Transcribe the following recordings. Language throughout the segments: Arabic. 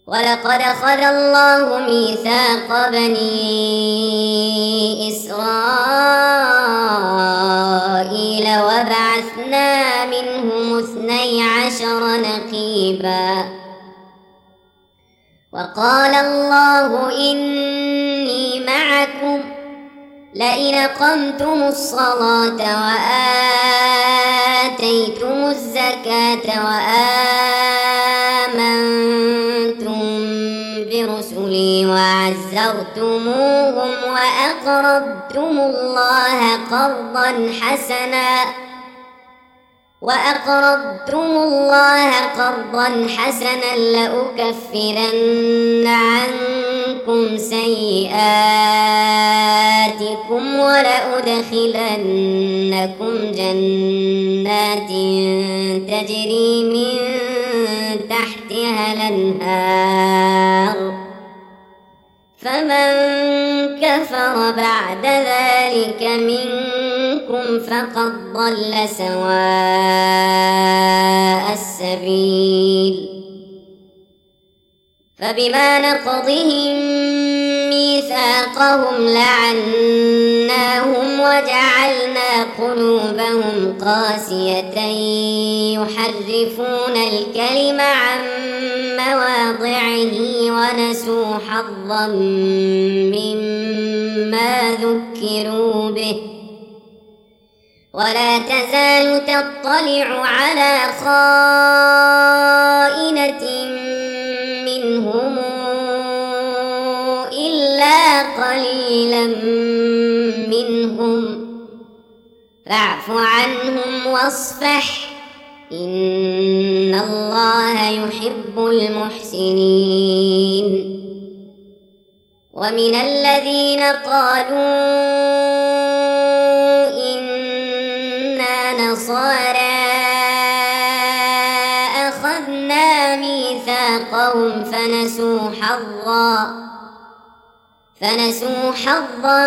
ولقد أخذ الله ميثاق بني إسرائيل وبعثنا منهم 12 نقيبا وقال الله إني معكم لئن أقمتم الصلاة وآتيتم الزكاة وآمنتم برسلي وعزرتموهم وأقرضتم الله قرضا حسنا لأكفرن عنكم سيئاتكم ولأدخلنكم جنات تجري من تحتها الأنهار فمن كفر بعد ذلك منكم فقد ضل سواء السبيل فبما نقضهم ميثاقهم لعناهم وجعلنا قلوبهم قاسية يحرفون الكلم عن مواضعه ونسوا حظا مما ذكروا به ولا تزال تطلع على خائنة منهم إلا قليلا منهم فاعف عنهم واصفح إن الله يحب المحسنين ومن الذين قالوا إنا نصارى أخذنا ميثاقهم فنسوا حظا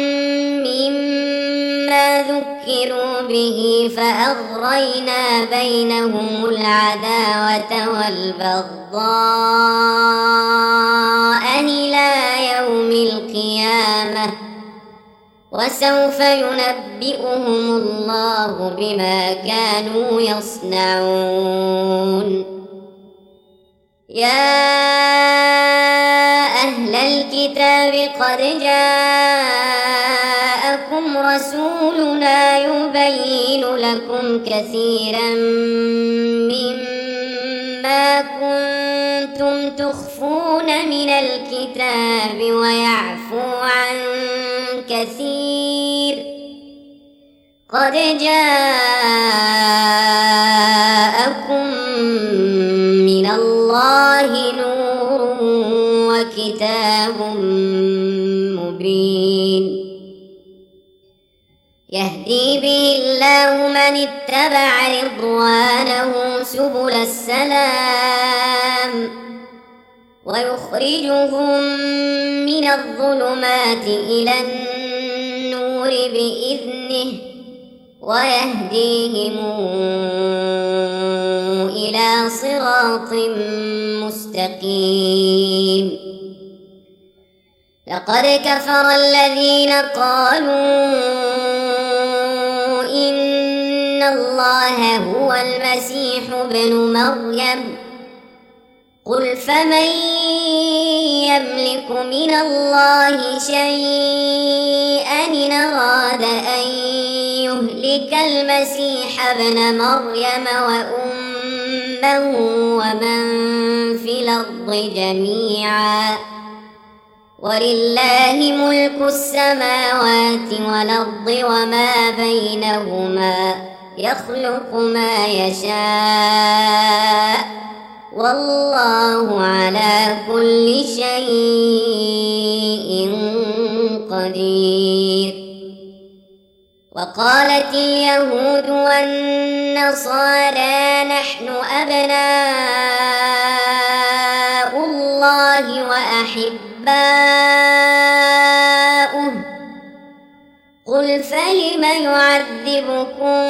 مما ذكروا به فأغرينا بينهم العداوة والبغضاء إلى يوم القيامة وسوف ينبئهم الله بما كانوا يصنعون يا أهل الكتاب قد جاءكم رسولنا يبين لكم كثيرا مما كنتم تخفون من الكتاب ويعفو عن كثير قد جاءكم من الله نور وكتاب مبين يهدي به الله من اتبع رضوانه سبل السلام ويخرجهم من الظلمات إلى النور بإذنه ويهديهم إلى صراط مستقيم لقد كفر الذين قالوا إن الله هو المسيح ابن مريم قل فمن يملك من الله شيئا إن أراد أن يهلك المسيح ابن مريم وأمه ومن في الأرض جميعا ولله ملك السماوات والأرض وما بينهما يخلق ما يشاء والله على كل شيء قدير وقالت اليهود والنصارى نحن أبناء الله وأحباؤه قل فلم يعذبكم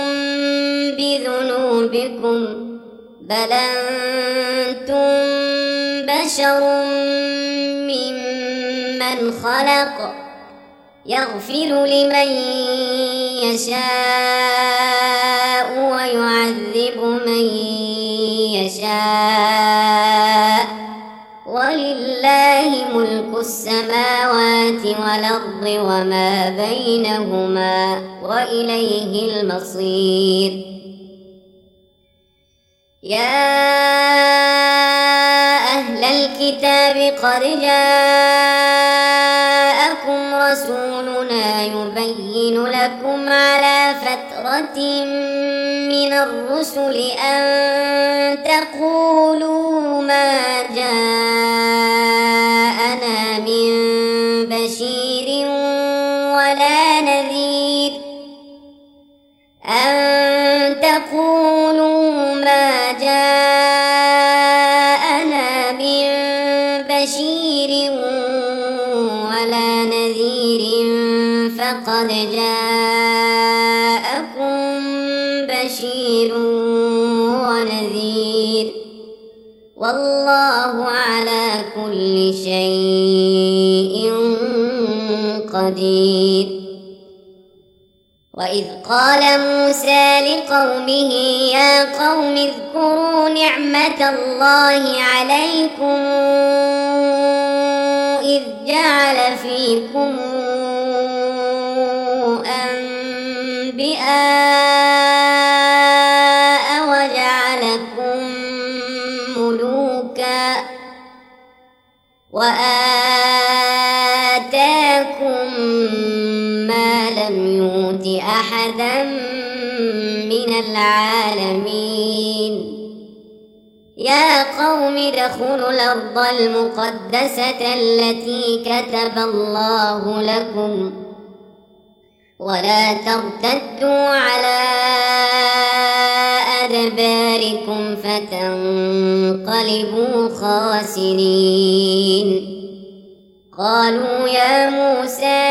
بذنوبكم بل أنتم بشر ممن خلق يغفر لمن يشاء ويعذب من يشاء ولله ملك السماوات والأرض وما بينهما وإليه المصير. يا أهل الكتاب قد جاءكم رسولنا يبين لكم على فترة من الرسل أن تقولوا ما جاءنا من بشير ولا نذير فقد جاءكم بشير ونذير والله على كل شيء قدير. وإذ قال موسى لقومه يا قوم اذكروا نعمة الله عليكم إذ جعل فيكم أنبياء وجعلكم ملوكا وآتاكم ما لم يؤت أحدا من العالمين. يا قوم ادخلوا الأرض المقدسة التي كتب الله لكم ولا ترتدوا على أدباركم فتنقلبوا خاسرين. قالوا يا موسى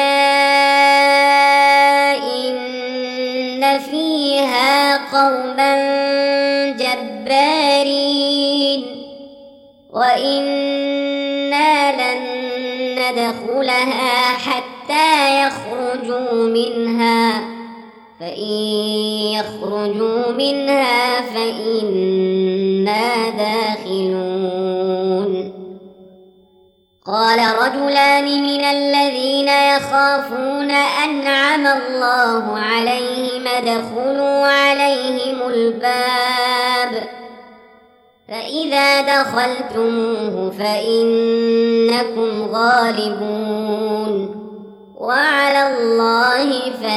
إن فيها قوما جبارين وإنا لن ندخلها حتى يخرجوا منها فإن يخرجوا منها فإنا داخلون. قال رجلان من الذين يخافون أنعم الله عليهم ادخلوا عليهم الباب فإذا دخلتموه فإنكم غالبون وعلى الله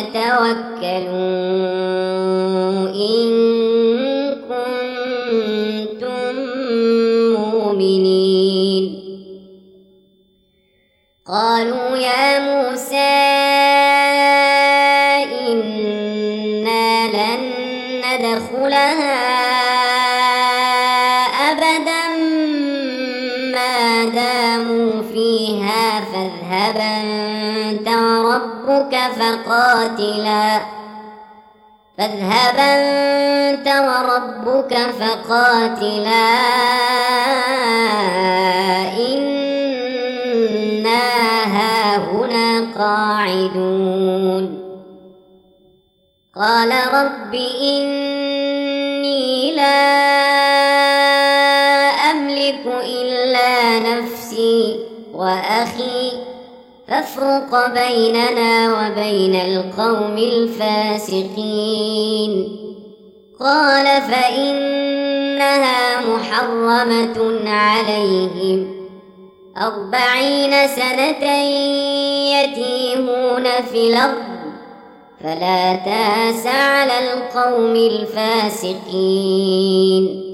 فتوكلوا إن كنتم مؤمنين. قالوا يا موسى إنا لن ندخلها أبدا ما داموا فيها فاذهب أنت وربك فقاتلا إنا هاهنا قاعدون. قال رب إني لا أملك إلا نفسي وأخي فافرق بيننا وبين القوم الفاسقين. قال فإنها محرمة عليهم 40 سنة يتيهون في الأرض فلا تأس على القوم الفاسقين.